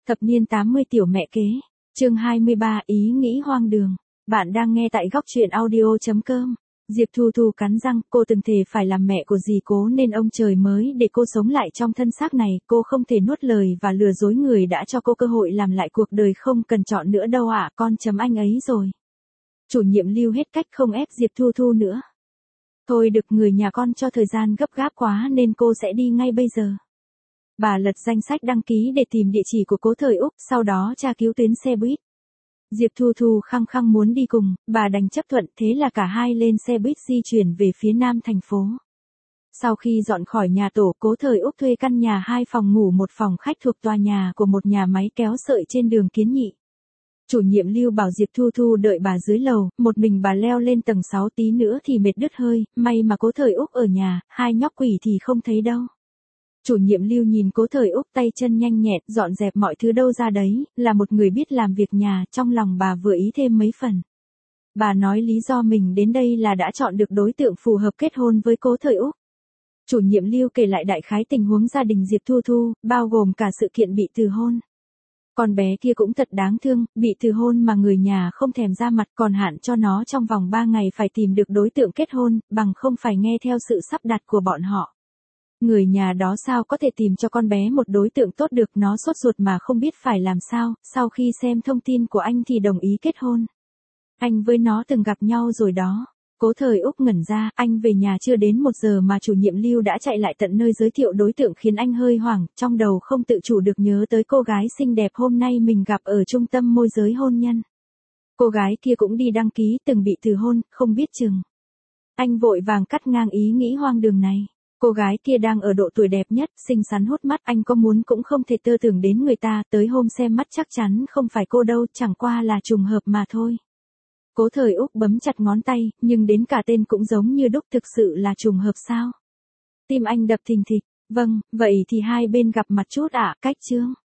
Thập niên 80 tiểu mẹ kế. Chương 23 ý nghĩ hoang đường. Bạn đang nghe tại góc truyện audio.com. Diệp Thu Thu cắn răng, cô từng thề phải làm mẹ của dì Cố nên ông trời mới để cô sống lại trong thân xác này, cô không thể nuốt lời và lừa dối người đã cho cô cơ hội làm lại cuộc đời, không cần chọn nữa đâu ạ, con chấm anh ấy rồi. Chủ nhiệm Lưu hết cách không ép Diệp Thu Thu nữa. Thôi được, người nhà con cho thời gian gấp gáp quá nên cô sẽ đi ngay bây giờ. Bà lật danh sách đăng ký để tìm địa chỉ của Cố Thời Úc, sau đó tra cứu tuyến xe buýt. Diệp Thu Thu khăng khăng muốn đi cùng, bà đành chấp thuận, thế là cả hai lên xe buýt di chuyển về phía nam thành phố. Sau khi dọn khỏi nhà tổ, Cố Thời Úc thuê căn nhà 2 phòng ngủ 1 phòng khách thuộc tòa nhà của một nhà máy kéo sợi trên đường Kiến Nhị. Chủ nhiệm Lưu bảo Diệp Thu Thu đợi bà dưới lầu, một mình bà leo lên tầng 6, tí nữa thì mệt đứt hơi, may mà Cố Thời Úc ở nhà, hai nhóc quỷ thì không thấy đâu. Chủ nhiệm Lưu nhìn Cố Thời Úc tay chân nhanh nhẹn, dọn dẹp mọi thứ đâu ra đấy, là một người biết làm việc nhà, trong lòng bà vừa ý thêm mấy phần. Bà nói lý do mình đến đây là đã chọn được đối tượng phù hợp kết hôn với Cố Thời Úc. Chủ nhiệm Lưu kể lại đại khái tình huống gia đình Diệp Thu Thu, bao gồm cả sự kiện bị từ hôn. Con bé kia cũng thật đáng thương, bị từ hôn mà người nhà không thèm ra mặt, còn hạn cho nó trong vòng 3 ngày phải tìm được đối tượng kết hôn, bằng không phải nghe theo sự sắp đặt của bọn họ. Người nhà đó sao có thể tìm cho con bé một đối tượng tốt được, nó sốt ruột mà không biết phải làm sao, sau khi xem thông tin của anh thì đồng ý kết hôn. Anh với nó từng gặp nhau rồi đó. Cố Thời Úc ngẩn ra, anh về nhà chưa đến 1 giờ mà chủ nhiệm Lưu đã chạy lại tận nơi giới thiệu đối tượng, khiến anh hơi hoảng, trong đầu không tự chủ được nhớ tới cô gái xinh đẹp hôm nay mình gặp ở trung tâm môi giới hôn nhân. Cô gái kia cũng đi đăng ký, từng bị từ hôn, không biết chừng. Anh vội vàng cắt ngang ý nghĩ hoang đường này. Cô gái kia đang ở độ tuổi đẹp nhất, xinh xắn hút mắt, anh có muốn cũng không thể tơ tưởng đến người ta, tới hôm xem mắt chắc chắn không phải cô đâu, chẳng qua là trùng hợp mà thôi. Cố Thời Úc bấm chặt ngón tay, nhưng đến cả tên cũng giống như đúc, thực sự là trùng hợp sao? Tim anh đập thình thịch. Vâng, vậy thì hai bên gặp mặt chút ạ, cách chương.